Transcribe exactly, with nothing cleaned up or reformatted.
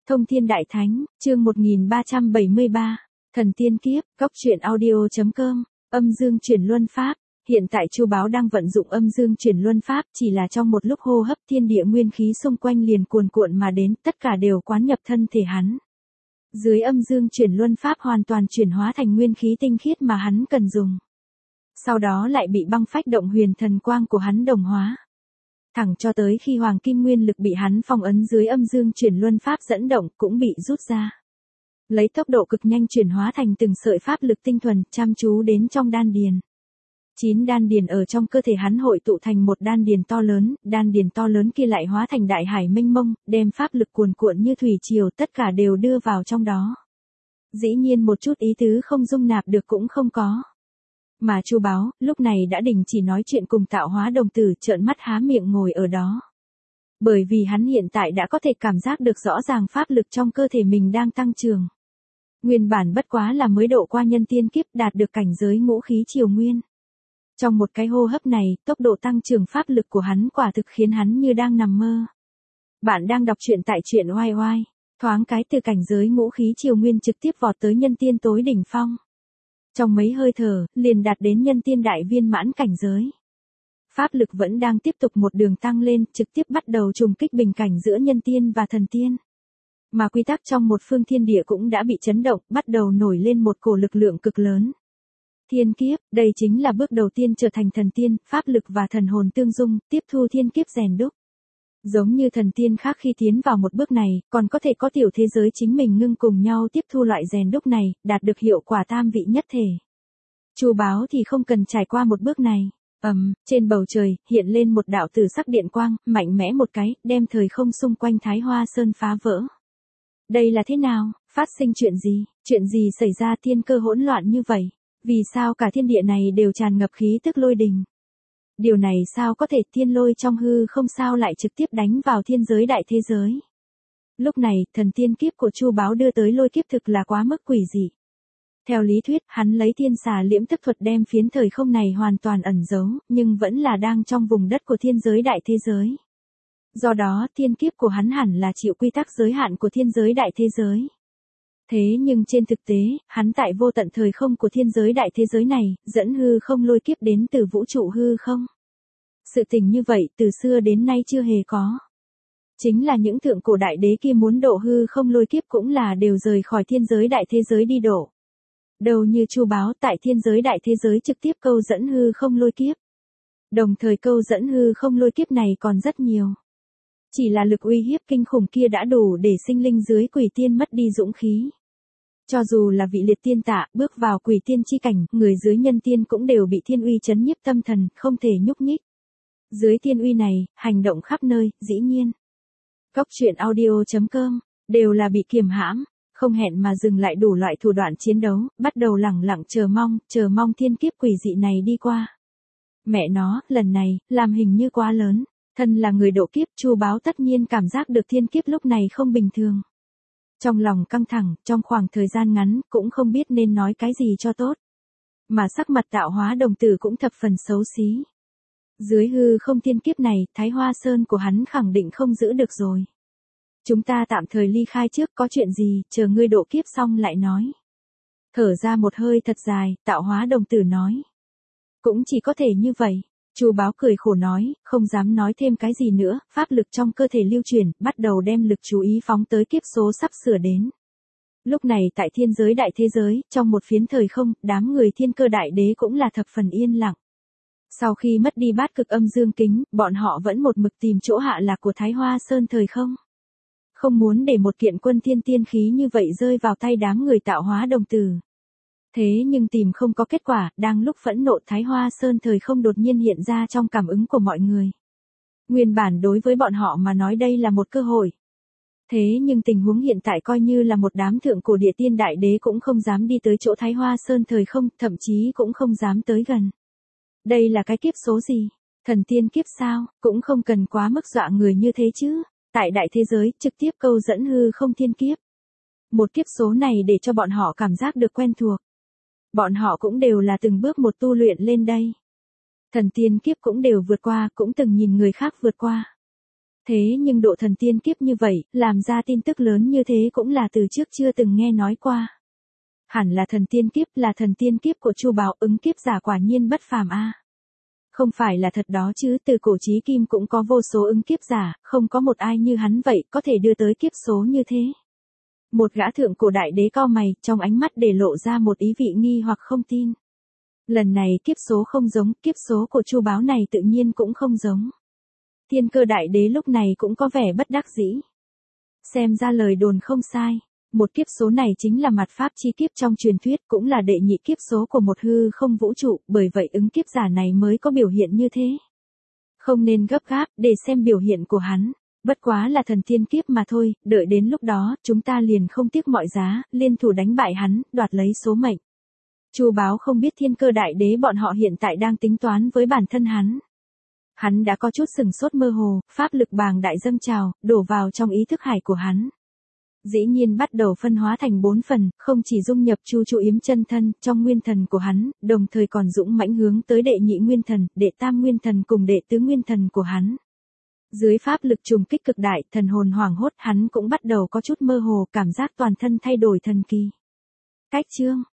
Thông Thiên Đại Thánh, chương một nghìn ba trăm bảy mươi ba, Thần Tiên Kiếp, Góc truyện audio chấm com, âm dương chuyển luân pháp. Hiện tại Chu Báo đang vận dụng âm dương chuyển luân pháp, chỉ là trong một lúc hô hấp thiên địa nguyên khí xung quanh liền cuồn cuộn mà đến, tất cả đều quán nhập thân thể hắn. Dưới âm dương chuyển luân pháp hoàn toàn chuyển hóa thành nguyên khí tinh khiết mà hắn cần dùng. Sau đó lại bị băng phách động huyền thần quang của hắn đồng hóa. Thẳng cho tới khi hoàng kim nguyên lực bị hắn phong ấn dưới âm dương chuyển luân pháp dẫn động cũng bị rút ra. Lấy tốc độ cực nhanh chuyển hóa thành từng sợi pháp lực tinh thuần, chăm chú đến trong đan điền. Chín đan điền ở trong cơ thể hắn hội tụ thành một đan điền to lớn, đan điền to lớn kia lại hóa thành đại hải mênh mông, đem pháp lực cuồn cuộn như thủy triều tất cả đều đưa vào trong đó. Dĩ nhiên một chút ý tứ không dung nạp được cũng không có. Mà Chu Báo, lúc này đã đình chỉ nói chuyện cùng Tạo Hóa đồng tử, trợn mắt há miệng ngồi ở đó. Bởi vì hắn hiện tại đã có thể cảm giác được rõ ràng pháp lực trong cơ thể mình đang tăng trưởng. Nguyên bản bất quá là mới độ qua nhân tiên kiếp đạt được cảnh giới ngũ khí triều nguyên. Trong một cái hô hấp này, tốc độ tăng trưởng pháp lực của hắn quả thực khiến hắn như đang nằm mơ. Bạn đang đọc truyện tại truyện oai oai, thoáng cái từ cảnh giới ngũ khí triều nguyên trực tiếp vọt tới nhân tiên tối đỉnh phong. Trong mấy hơi thở, liền đạt đến nhân tiên đại viên mãn cảnh giới. Pháp lực vẫn đang tiếp tục một đường tăng lên, trực tiếp bắt đầu trùng kích bình cảnh giữa nhân tiên và thần tiên. Mà quy tắc trong một phương thiên địa cũng đã bị chấn động, bắt đầu nổi lên một cổ lực lượng cực lớn. Thiên kiếp, đây chính là bước đầu tiên trở thành thần tiên, pháp lực và thần hồn tương dung, tiếp thu thiên kiếp rèn đúc. Giống như thần tiên khác khi tiến vào một bước này, còn có thể có tiểu thế giới chính mình ngưng cùng nhau tiếp thu loại rèn đúc này, đạt được hiệu quả tam vị nhất thể. Chu Báo thì không cần trải qua một bước này. Ầm, um, trên bầu trời, hiện lên một đạo tử sắc điện quang, mạnh mẽ một cái, đem thời không xung quanh Thái Hoa Sơn phá vỡ. Đây là thế nào? Phát sinh chuyện gì? Chuyện gì xảy ra thiên cơ hỗn loạn như vậy? Vì sao cả thiên địa này đều tràn ngập khí tức lôi đình? Điều này sao có thể, thiên lôi trong hư không sao lại trực tiếp đánh vào thiên giới đại thế giới? Lúc này, thần tiên kiếp của Chu Báo đưa tới lôi kiếp thực là quá mức quỷ dị. Theo lý thuyết, hắn lấy thiên xà liễm tức thuật đem phiến thời không này hoàn toàn ẩn giấu, nhưng vẫn là đang trong vùng đất của thiên giới đại thế giới. Do đó, thiên kiếp của hắn hẳn là chịu quy tắc giới hạn của thiên giới đại thế giới. Thế nhưng trên thực tế, hắn tại vô tận thời không của thiên giới đại thế giới này, dẫn hư không lôi kiếp đến từ vũ trụ hư không. Sự tình như vậy từ xưa đến nay chưa hề có. Chính là những thượng cổ đại đế kia muốn độ hư không lôi kiếp cũng là đều rời khỏi thiên giới đại thế giới đi độ. Đâu như Chu Báo tại thiên giới đại thế giới trực tiếp câu dẫn hư không lôi kiếp. Đồng thời câu dẫn hư không lôi kiếp này còn rất nhiều. Chỉ là lực uy hiếp kinh khủng kia đã đủ để sinh linh dưới quỷ tiên mất đi dũng khí. Cho dù là vị liệt tiên tạ bước vào quỷ tiên chi cảnh, người dưới nhân tiên cũng đều bị thiên uy chấn nhiếp tâm thần, không thể nhúc nhích. Dưới thiên uy này, hành động khắp nơi, dĩ nhiên. Góc truyện audio chấm com, đều là bị kiềm hãm, không hẹn mà dừng lại đủ loại thủ đoạn chiến đấu, bắt đầu lẳng lặng chờ mong, chờ mong thiên kiếp quỷ dị này đi qua. Mẹ nó, lần này, làm hình như quá lớn. Thân là người độ kiếp, Chu Báo tất nhiên cảm giác được thiên kiếp lúc này không bình thường. Trong lòng căng thẳng, trong khoảng thời gian ngắn, cũng không biết nên nói cái gì cho tốt. Mà sắc mặt Tạo Hóa đồng tử cũng thập phần xấu xí. Dưới hư không thiên kiếp này, Thái Hoa Sơn của hắn khẳng định không giữ được rồi. Chúng ta tạm thời ly khai trước, có chuyện gì, chờ ngươi độ kiếp xong lại nói. Thở ra một hơi thật dài, Tạo Hóa đồng tử nói. Cũng chỉ có thể như vậy. Chu Báo cười khổ nói, không dám nói thêm cái gì nữa, pháp lực trong cơ thể lưu chuyển, bắt đầu đem lực chú ý phóng tới kiếp số sắp sửa đến. Lúc này tại thiên giới đại thế giới, trong một phiến thời không, đám người thiên cơ đại đế cũng là thập phần yên lặng. Sau khi mất đi bát cực âm dương kính, bọn họ vẫn một mực tìm chỗ hạ lạc của Thái Hoa Sơn thời không. Không muốn để một kiện quân thiên tiên khí như vậy rơi vào tay đám người Tạo Hóa đồng tử. Thế nhưng tìm không có kết quả, đang lúc phẫn nộ Thái Hoa Sơn thời không đột nhiên hiện ra trong cảm ứng của mọi người. Nguyên bản đối với bọn họ mà nói đây là một cơ hội. Thế nhưng tình huống hiện tại coi như là một đám thượng cổ địa tiên đại đế cũng không dám đi tới chỗ Thái Hoa Sơn thời không, thậm chí cũng không dám tới gần. Đây là cái kiếp số gì? Thần tiên kiếp sao? Cũng không cần quá mức dọa người như thế chứ. Tại đại thế giới, trực tiếp câu dẫn hư không thiên kiếp. Một kiếp số này để cho bọn họ cảm giác được quen thuộc. Bọn họ cũng đều là từng bước một tu luyện lên đây. Thần tiên kiếp cũng đều vượt qua, cũng từng nhìn người khác vượt qua. Thế nhưng độ thần tiên kiếp như vậy, làm ra tin tức lớn như thế cũng là từ trước chưa từng nghe nói qua. Hẳn là thần tiên kiếp, là thần tiên kiếp của Chu Báo, ứng kiếp giả quả nhiên bất phàm a. Không phải là thật đó chứ, từ cổ chí kim cũng có vô số ứng kiếp giả, không có một ai như hắn vậy, có thể đưa tới kiếp số như thế. Một gã thượng cổ đại đế cau mày, trong ánh mắt để lộ ra một ý vị nghi hoặc không tin. Lần này kiếp số không giống, kiếp số của Chu Báo này tự nhiên cũng không giống. Thiên Cơ đại đế lúc này cũng có vẻ bất đắc dĩ. Xem ra lời đồn không sai. Một kiếp số này chính là mặt pháp chi kiếp trong truyền thuyết, cũng là đệ nhị kiếp số của một hư không vũ trụ, bởi vậy ứng kiếp giả này mới có biểu hiện như thế. Không nên gấp gáp, để xem biểu hiện của hắn. Bất quá là thần tiên kiếp mà thôi, đợi đến lúc đó, chúng ta liền không tiếc mọi giá, liên thủ đánh bại hắn, đoạt lấy số mệnh. Chu Báo không biết Thiên Cơ đại đế bọn họ hiện tại đang tính toán với bản thân hắn. Hắn đã có chút sừng sốt mơ hồ, pháp lực bàng đại dâng trào, đổ vào trong ý thức hải của hắn. Dĩ nhiên bắt đầu phân hóa thành bốn phần, không chỉ dung nhập Chu Chu Yếm chân thân trong nguyên thần của hắn, đồng thời còn dũng mãnh hướng tới đệ nhị nguyên thần, đệ tam nguyên thần cùng đệ tứ nguyên thần của hắn. Dưới pháp lực trùng kích cực đại, thần hồn hoảng hốt, hắn cũng bắt đầu có chút mơ hồ, cảm giác toàn thân thay đổi thần kỳ. Cách chương